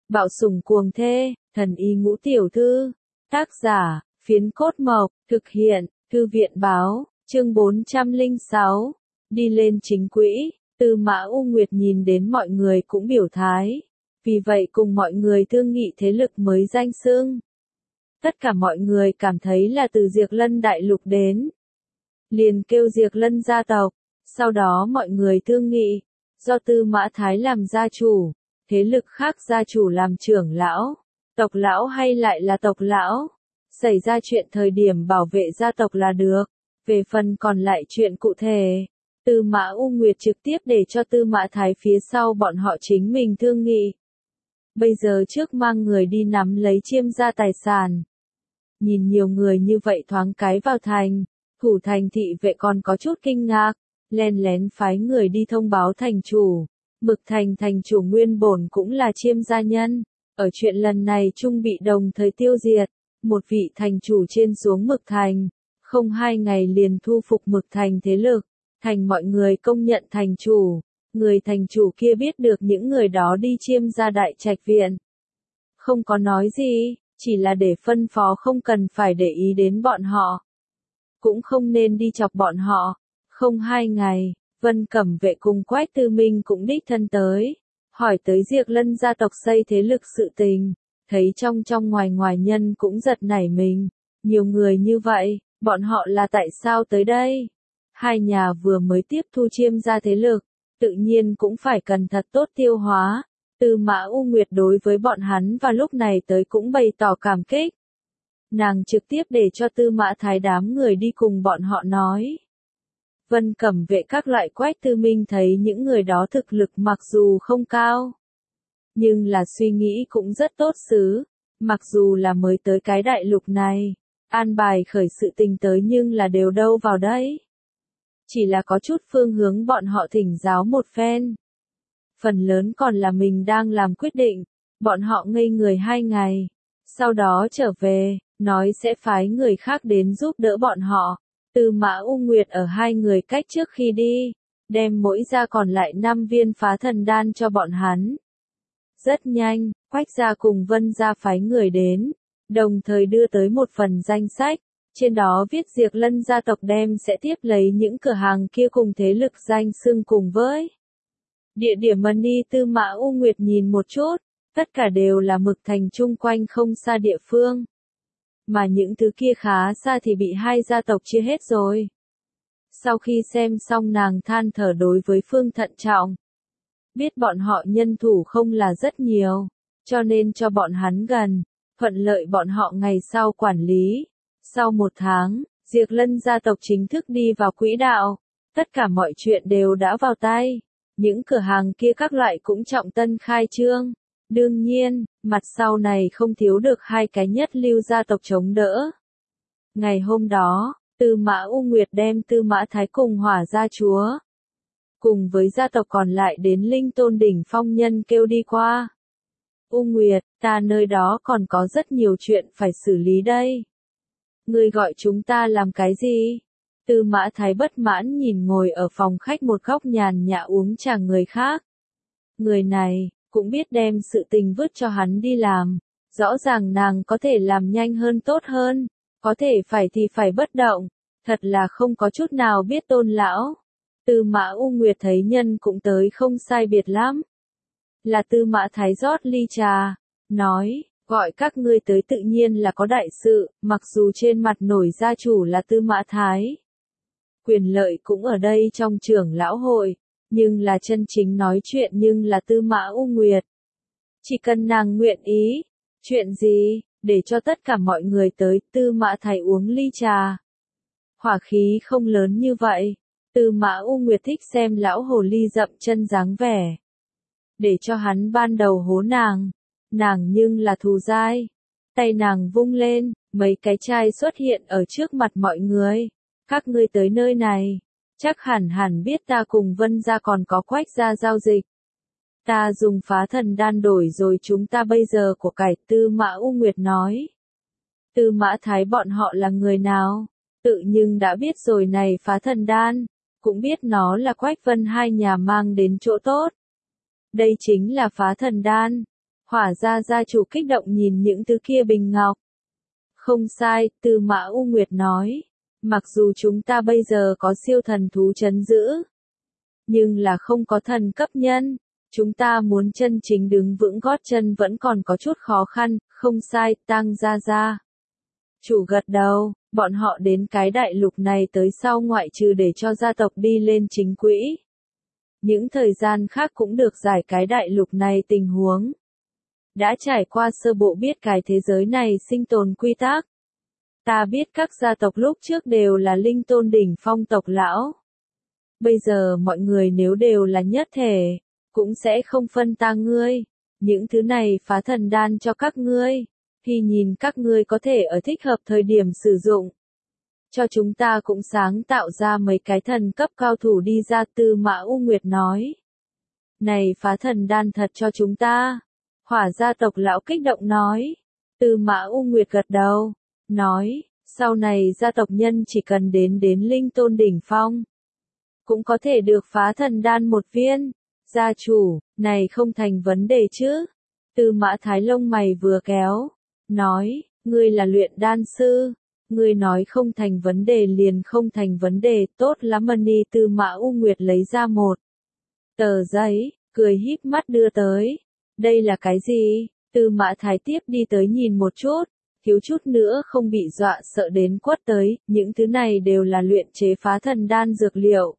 Bạo sủng cuồng thê, thần y ngũ tiểu thư. Tác giả, Phiến Cốt Mộc, thực hiện, Thư viện báo, chương 406. Đi lên chính quỹ, Tư Mã U Nguyệt nhìn đến mọi người cũng biểu thái. Vì vậy cùng mọi người thương nghị thế lực mới danh xưng. Tất cả mọi người cảm thấy là từ Diệp Lân đại lục đến. Liền kêu Diệp Lân gia tộc, sau đó mọi người thương nghị, do Tư Mã Thái làm gia chủ, thế lực khác gia chủ làm trưởng lão, tộc lão hay lại là tộc lão. Xảy ra chuyện thời điểm bảo vệ gia tộc là được, về phần còn lại chuyện cụ thể, Tư Mã U Nguyệt trực tiếp để cho Tư Mã Thái phía sau bọn họ chính mình thương nghị. Bây giờ trước mang người đi nắm lấy Chiêm gia tài sản. Nhìn nhiều người như vậy thoáng cái vào thành, thủ thành thị vệ còn có chút kinh ngạc, len lén phái người đi thông báo thành chủ. Mực thành thành chủ nguyên bổn cũng là Chiêm gia nhân, ở chuyện lần này trung bị đồng thời tiêu diệt. Một vị thành chủ trên xuống Mực thành, không 2 ngày liền thu phục Mực thành thế lực, thành mọi người công nhận thành chủ. Người thành chủ kia biết được những người đó đi Chiêm gia đại trạch viện. Không có nói gì, chỉ là để phân phó không cần phải để ý đến bọn họ. Cũng không nên đi chọc bọn họ. Không 2 ngày, Vân Cẩm Vệ cùng Quách Tư Minh cũng đích thân tới. Hỏi tới Diệp Lân gia tộc xây thế lực sự tình. Thấy trong ngoài nhân cũng giật nảy mình. Nhiều người như vậy, bọn họ là tại sao tới đây? Hai nhà vừa mới tiếp thu Chiêm gia thế lực, tự nhiên cũng phải cần thật tốt tiêu hóa. Tư Mã U Nguyệt đối với bọn hắn và lúc này tới cũng bày tỏ cảm kích. Nàng trực tiếp để cho Tư Mã Thái đám người đi cùng bọn họ nói. Vân Cẩm Vệ các loại Quách Tư Minh thấy những người đó thực lực mặc dù không cao, nhưng là suy nghĩ cũng rất tốt xứ, mặc dù là mới tới cái đại lục này, an bài khởi sự tình tới nhưng là đều đâu vào đấy. Chỉ là có chút phương hướng bọn họ thỉnh giáo một phen. Phần lớn còn là mình đang làm quyết định, bọn họ ngây người 2 ngày, sau đó trở về, nói sẽ phái người khác đến giúp đỡ bọn họ. Tư Mã U Nguyệt ở 2 người cách trước khi đi, đem mỗi gia còn lại 5 viên phá thần đan cho bọn hắn. Rất nhanh, Quách gia cùng Vân gia phái người đến, đồng thời đưa tới một phần danh sách, trên đó viết Diệp Lân gia tộc đem sẽ tiếp lấy những cửa hàng kia cùng thế lực danh xưng cùng với. Địa điểm Mani Tư Mã U Nguyệt nhìn một chút, tất cả đều là Mực thành chung quanh không xa địa phương. Mà những thứ kia khá xa thì bị 2 gia tộc chia hết rồi. Sau khi xem xong nàng than thở đối với Phương thận trọng. Biết bọn họ nhân thủ không là rất nhiều, cho nên cho bọn hắn gần, thuận lợi bọn họ ngày sau quản lý. Sau 1 tháng, Diệp Lân gia tộc chính thức đi vào quỹ đạo, tất cả mọi chuyện đều đã vào tay, những cửa hàng kia các loại cũng trọng tân khai trương. Đương nhiên, mặt sau này không thiếu được 2 cái nhất lưu gia tộc chống đỡ. Ngày hôm đó, Tư Mã U Nguyệt đem Tư Mã Thái cùng Hỏa gia chúa, cùng với gia tộc còn lại đến Linh Tôn đỉnh phong nhân kêu đi qua. U Nguyệt, ta nơi đó còn có rất nhiều chuyện phải xử lý đây. Ngươi gọi chúng ta làm cái gì? Tư Mã Thái bất mãn nhìn ngồi ở phòng khách một góc nhàn nhã uống trà người khác. Người này cũng biết đem sự tình vứt cho hắn đi làm, rõ ràng nàng có thể làm nhanh hơn tốt hơn, có thể phải thì phải bất động, thật là không có chút nào biết tôn lão. Tư Mã U Nguyệt thấy nhân cũng tới không sai biệt lắm. Là Tư Mã Thái rót ly trà, nói, gọi các ngươi tới tự nhiên là có đại sự, mặc dù trên mặt nổi gia chủ là Tư Mã Thái. Quyền lợi cũng ở đây trong trưởng lão hội. Nhưng là chân chính nói chuyện nhưng là Tư Mã U Nguyệt. Chỉ cần nàng nguyện ý. Chuyện gì, để cho tất cả mọi người tới, Tư Mã Thái uống ly trà. Hỏa khí không lớn như vậy. Tư Mã U Nguyệt thích xem lão hồ ly dậm chân dáng vẻ. Để cho hắn ban đầu hố nàng. Nàng nhưng là thù dai. Tay nàng vung lên, mấy cái chai xuất hiện ở trước mặt mọi người. Các ngươi tới nơi này. Chắc hẳn biết ta cùng Vân gia còn có Quách gia giao dịch. Ta dùng phá thần đan đổi rồi chúng ta bây giờ của cải. Tư Mã U Nguyệt nói. Tư Mã Thái bọn họ là người nào? Tự nhưng đã biết rồi này phá thần đan. Cũng biết nó là Quách Vân 2 nhà mang đến chỗ tốt. Đây chính là phá thần đan. Hỏa gia gia chủ kích động nhìn những thứ kia bình ngọc. Không sai, Tư Mã U Nguyệt nói. Mặc dù chúng ta bây giờ có siêu thần thú trấn giữ, nhưng là không có thần cấp nhân. Chúng ta muốn chân chính đứng vững gót chân vẫn còn có chút khó khăn, không sai, Tang gia gia. Chủ gật đầu, bọn họ đến cái đại lục này tới sau ngoại trừ để cho gia tộc đi lên chính quỹ. Những thời gian khác cũng được giải cái đại lục này tình huống. Đã trải qua sơ bộ biết cái thế giới này sinh tồn quy tắc. Ta biết các gia tộc lúc trước đều là linh tôn đỉnh phong tộc lão. Bây giờ mọi người nếu đều là nhất thể, cũng sẽ không phân ta ngươi. Những thứ này phá thần đan cho các ngươi. Thì nhìn các ngươi có thể ở thích hợp thời điểm sử dụng. Cho chúng ta cũng sáng tạo ra mấy cái thần cấp cao thủ đi ra. Tư Mã U Nguyệt nói. Này phá thần đan thật cho chúng ta. Hỏa gia tộc lão kích động nói. Tư Mã U Nguyệt gật đầu. Nói, sau này gia tộc nhân chỉ cần đến linh tôn đỉnh phong. Cũng có thể được phá thần đan một viên. Gia chủ, này không thành vấn đề chứ. Tư Mã Thái lông mày vừa kéo. Nói, ngươi là luyện đan sư. Ngươi nói không thành vấn đề liền không thành vấn đề, tốt lắm Mani. Tư Mã U Nguyệt lấy ra một tờ giấy, cười híp mắt đưa tới. Đây là cái gì? Tư Mã Thái tiếp đi tới nhìn một chút, thiếu chút nữa không bị dọa sợ đến quất tới, những thứ này đều là luyện chế phá thần đan dược liệu.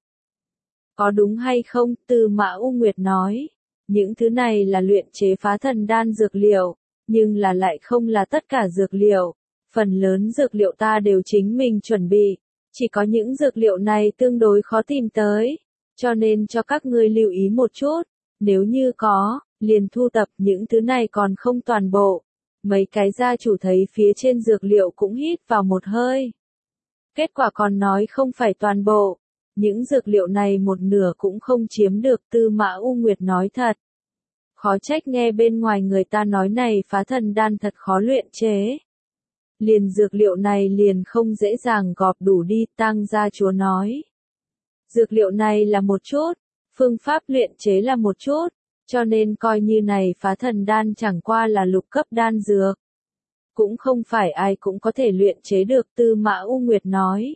Có đúng hay không? Tư Mã U Nguyệt nói, những thứ này là luyện chế phá thần đan dược liệu, nhưng là lại không là tất cả dược liệu. Phần lớn dược liệu ta đều chính mình chuẩn bị, chỉ có những dược liệu này tương đối khó tìm tới, cho nên cho các ngươi lưu ý một chút, nếu như có, liền thu tập những thứ này còn không toàn bộ. Mấy cái gia chủ thấy phía trên dược liệu cũng hít vào một hơi. Kết quả còn nói không phải toàn bộ, những dược liệu này một nửa cũng không chiếm được. Tư Mã U Nguyệt nói thật. Khó trách nghe bên ngoài người ta nói này phá thần đan thật khó luyện chế. Liền dược liệu này liền không dễ dàng gọp đủ đi. Tang gia chúa nói. Dược liệu này là một chút, phương pháp luyện chế là một chút, cho nên coi như này phá thần đan chẳng qua là lục cấp đan dược. Cũng không phải ai cũng có thể luyện chế được. Tư Mã U Nguyệt nói.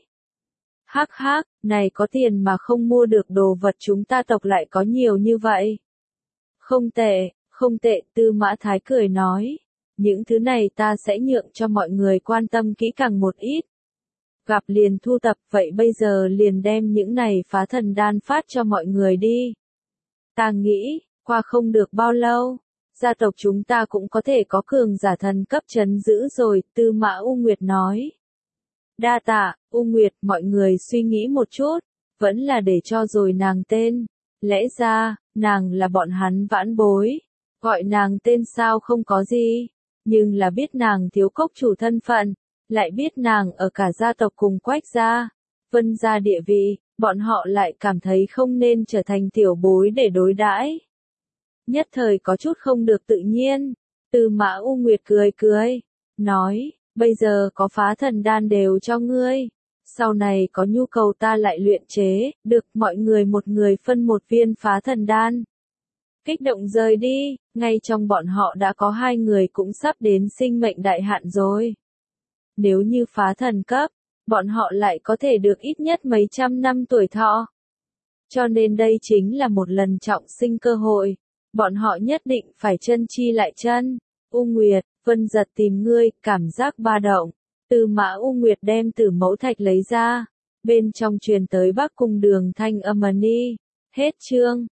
Hắc hắc, này có tiền mà không mua được đồ vật chúng ta tộc lại có nhiều như vậy. Không tệ, không tệ. Tư Mã Thái cười nói. Những thứ này ta sẽ nhượng cho mọi người quan tâm kỹ càng một ít. Gặp liền thu tập, vậy bây giờ liền đem những này phá thần đan phát cho mọi người đi. Ta nghĩ, qua không được bao lâu, gia tộc chúng ta cũng có thể có cường giả thần cấp trấn giữ rồi. Tư Mã U Nguyệt nói. Đa tạ, U Nguyệt, mọi người suy nghĩ một chút, vẫn là để cho rồi nàng tên. Lẽ ra, nàng là bọn hắn vãn bối. Gọi nàng tên sao không có gì, nhưng là biết nàng thiếu cốc chủ thân phận, lại biết nàng ở cả gia tộc cùng Quách gia, Vân gia địa vị, bọn họ lại cảm thấy không nên trở thành tiểu bối để đối đãi. Nhất thời có chút không được tự nhiên. Tư Mã U Nguyệt cười cười, nói, bây giờ có phá thần đan đều cho ngươi. Sau này có nhu cầu ta lại luyện chế, được mọi người một người phân một viên phá thần đan. Kích động rời đi, ngay trong bọn họ đã có 2 người cũng sắp đến sinh mệnh đại hạn rồi. Nếu như phá thần cấp, bọn họ lại có thể được ít nhất mấy trăm năm tuổi thọ. Cho nên đây chính là một lần trọng sinh cơ hội. Bọn họ nhất định phải chân chi lại chân. U Nguyệt, Vân giật tìm ngươi, cảm giác ba động. Tư Mã U Nguyệt đem Tử Mẫu Thạch lấy ra. Bên trong truyền tới Bắc Cung Đường thanh âm. Hết chương.